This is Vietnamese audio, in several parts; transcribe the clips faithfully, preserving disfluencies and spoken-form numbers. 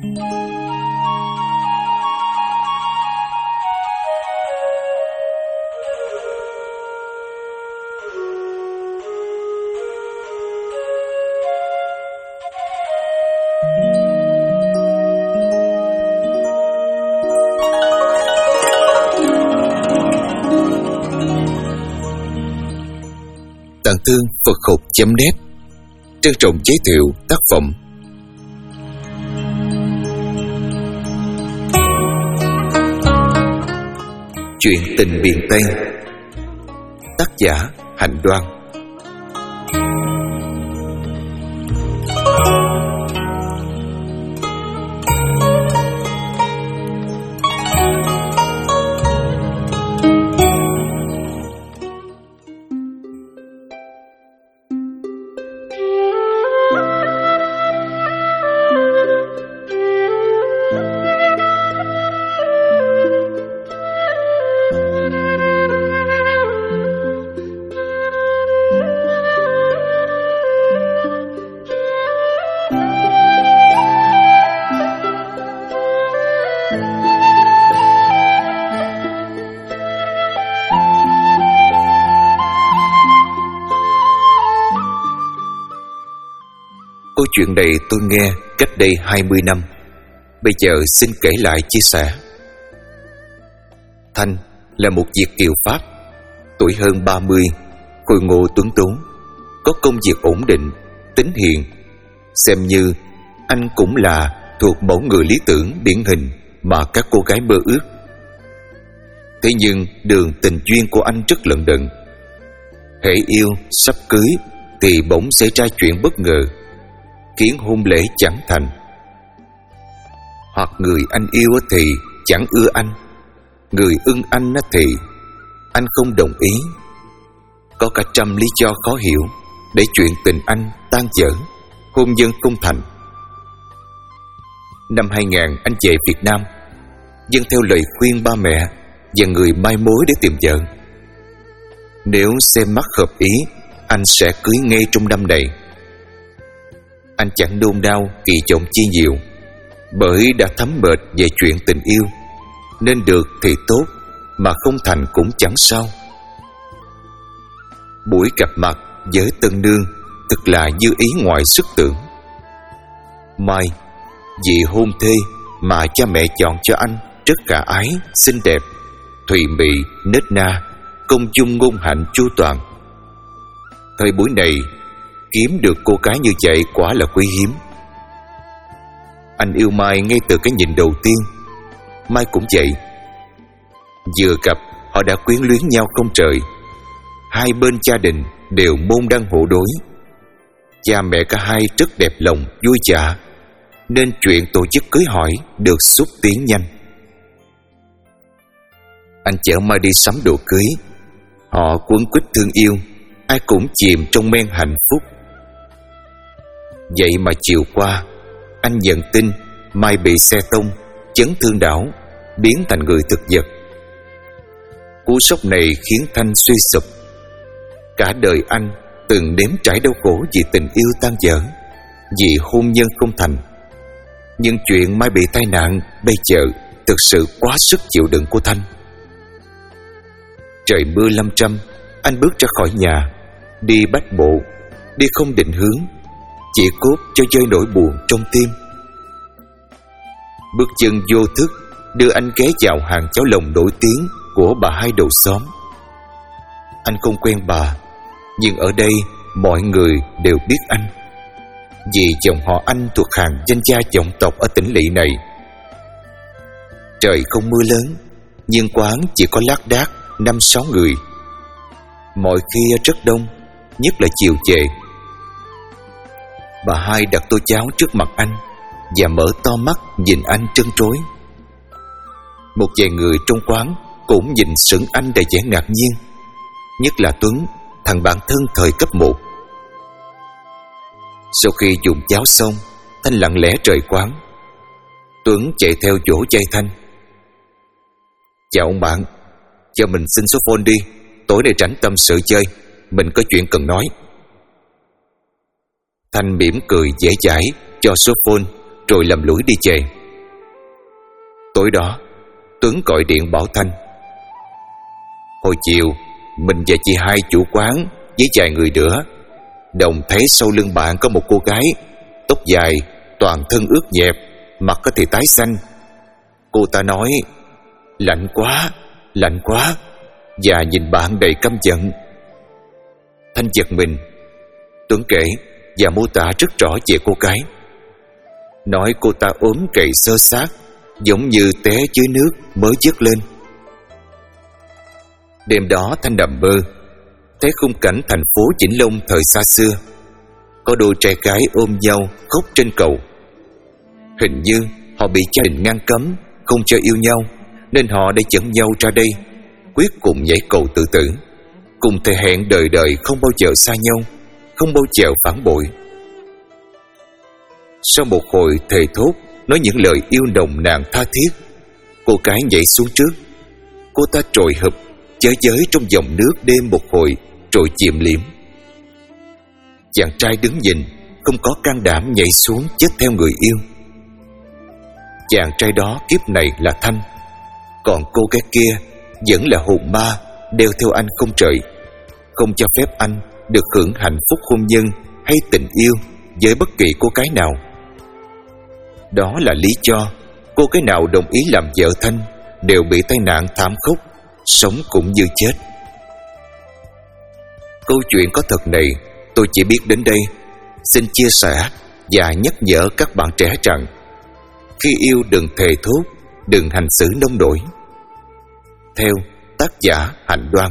Tạng Thương Phật Học chấm net trân trọng giới thiệu tác phẩm Chuyện tình miền Tây, tác giả Hạnh Đoan. Câu chuyện này tôi nghe cách đây hai mươi năm. Bây giờ xin kể lại chia sẻ. Thanh là một Việt kiều Pháp, tuổi hơn ba mươi, khôi ngô tuấn tú, có công việc ổn định, tính hiền. Xem như anh cũng là thuộc mẫu người lý tưởng điển hình mà các cô gái mơ ước. Thế nhưng đường tình duyên của anh rất lận đận. Hễ yêu sắp cưới thì bỗng xảy ra chuyện bất ngờ, khiến hôn lễ chẳng thành. Hoặc người anh yêu thì chẳng ưa anh, người ưng anh thì anh không đồng ý. Có cả trăm lý do khó hiểu để chuyện tình anh tan vỡ, hôn nhân không thành. Năm hai nghìn anh về Việt Nam, dâng theo lời khuyên ba mẹ và người mai mối để tìm vợ. Nếu xem mắt hợp ý, anh sẽ cưới ngay trong năm này. Anh chẳng đôn đao kỳ vọng chi nhiều, bởi đã thấm mệt về chuyện tình yêu, nên được thì tốt, mà không thành cũng chẳng sao. Buổi gặp mặt với tân nương thực là như ý ngoài sức tưởng. Mai, vì hôn thê mà cha mẹ chọn cho anh rất khả ái, xinh đẹp, thùy mị, nết na, công dung ngôn hạnh chu toàn. Thời buổi này, kiếm được cô gái như vậy quả là quý hiếm. Anh yêu Mai ngay từ cái nhìn đầu tiên. Mai cũng vậy. Vừa gặp họ đã quyến luyến nhau không trời. Hai bên gia đình đều môn đăng hộ đối. Cha mẹ cả hai rất đẹp lòng, vui dạ, nên chuyện tổ chức cưới hỏi được xúc tiến nhanh. Anh chở Mai đi sắm đồ cưới. Họ quấn quýt thương yêu, ai cũng chìm trong men hạnh phúc. Vậy mà chiều qua, anh nhận tin Mai bị xe tông, chấn thương đảo, biến thành người thực vật. Cú sốc này khiến Thanh suy sụp. Cả đời anh từng nếm trải đau khổ vì tình yêu tan vỡ, vì hôn nhân không thành. Nhưng chuyện Mai bị tai nạn bây giờ thực sự quá sức chịu đựng của Thanh. Trời mưa lâm trăm, anh bước ra khỏi nhà, đi bách bộ, đi không định hướng, chỉ cốt cho rơi nỗi buồn trong tim. Bước chân vô thức đưa anh ghé vào hàng cháo lòng nổi tiếng của bà hai đầu xóm. Anh không quen bà, nhưng ở đây mọi người đều biết anh, vì dòng họ anh thuộc hàng danh gia vọng tộc ở tỉnh lỵ này. Trời không mưa lớn, nhưng quán chỉ có lác đác năm sáu người. Mọi khi rất đông, nhất là chiều về. Bà hai đặt tô cháo trước mặt anh và mở to mắt nhìn anh trân trối. Một vài người trong quán cũng nhìn sững anh đầy vẻ ngạc nhiên, nhất là Tuấn, thằng bạn thân thời cấp một. Sau khi dùng cháo xong, Thanh lặng lẽ rời quán. Tuấn chạy theo vỗ vai Thanh. Chào ông bạn, cho mình xin số phone đi, tối nay rảnh tâm sự chơi, mình có chuyện cần nói. Thanh mỉm cười dễ dãi cho số phone rồi lầm lũi đi về. Tối đó Tuấn gọi điện bảo Thanh. Hồi chiều mình và chị hai chủ quán với vài người nữa đồng thấy sau lưng bạn có một cô gái, tóc dài, toàn thân ướt nhẹp, mặt thì tái xanh. Cô ta nói lạnh quá, lạnh quá, và nhìn bạn đầy căm giận. Thanh giật mình. Tuấn kể và mô tả rất rõ về cô gái. Nói cô ta ốm gầy xơ xác, giống như té dưới nước mới vớt lên. Đêm đó Thanh nằm mơ, thấy khung cảnh thành phố Vĩnh Long thời xa xưa. Có đôi trai gái ôm nhau khóc trên cầu. Hình như họ bị gia đình ngăn cấm, không cho yêu nhau, nên họ đã dẫn nhau ra đây, quyết cùng nhảy cầu tự tử, cùng thề hẹn đời đời không bao giờ xa nhau, không bao giờ phản bội. Sau một hồi thề thốt nói những lời yêu nồng nàn tha thiết, cô gái nhảy xuống trước. Cô ta trồi hụp chới giới trong dòng nước đêm một hồi rồi chìm liệm. Chàng trai đứng nhìn, không có can đảm nhảy xuống chết theo người yêu. Chàng trai đó kiếp này là Thanh, còn cô gái kia vẫn là hồn ma đeo theo anh không trời, không cho phép anh được hưởng hạnh phúc hôn nhân hay tình yêu với bất kỳ cô gái nào. Đó là lý do cô gái nào đồng ý làm vợ Thanh đều bị tai nạn thảm khốc, sống cũng như chết. Câu chuyện có thật này tôi chỉ biết đến đây. Xin chia sẻ và nhắc nhở các bạn trẻ rằng khi yêu đừng thề thốt, đừng hành xử nông nổi. Theo tác giả Hạnh Đoan.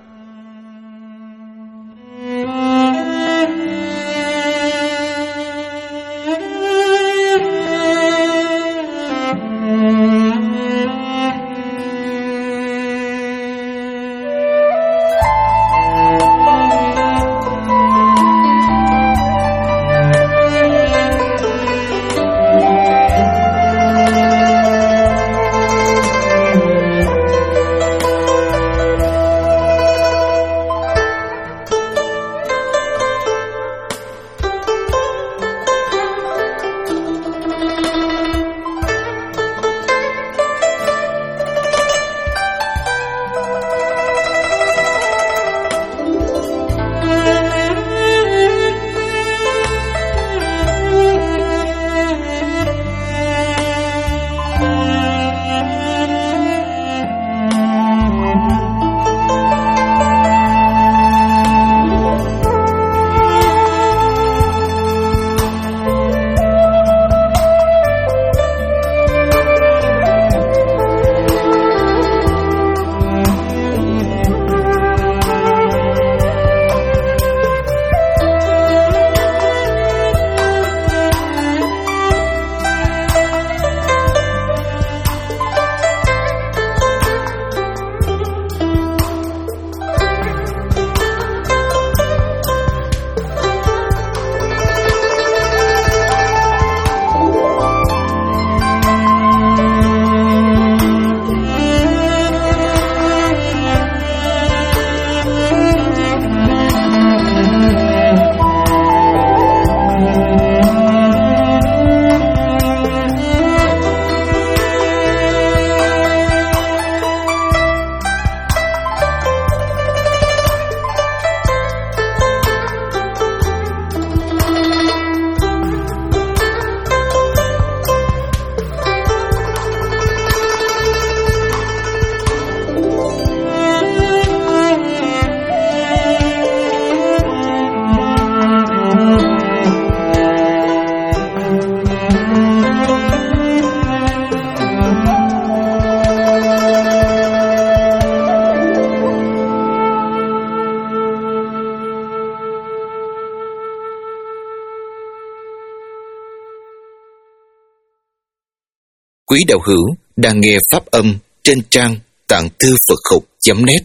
Quý đạo hữu đang nghe pháp âm trên trang tạng thư Phật học chấm net.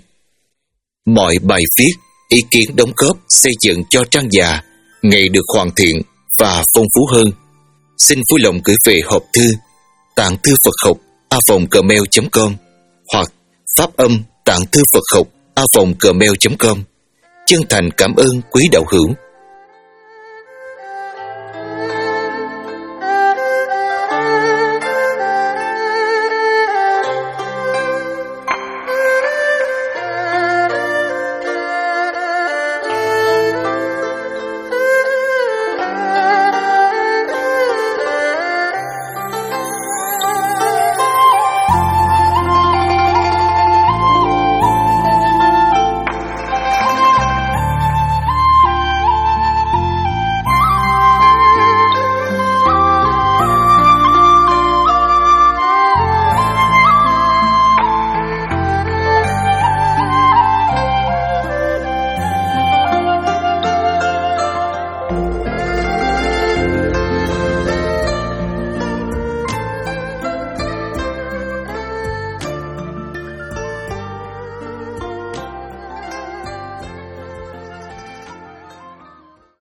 Mọi bài viết, ý kiến đóng góp xây dựng cho trang già ngày được hoàn thiện và phong phú hơn. Xin vui lòng gửi về hộp thư tạng thư Phật học a vòng gmail chấm com hoặc pháp âm tạng thư Phật học a vòng gmail chấm com. Chân thành cảm ơn quý đạo hữu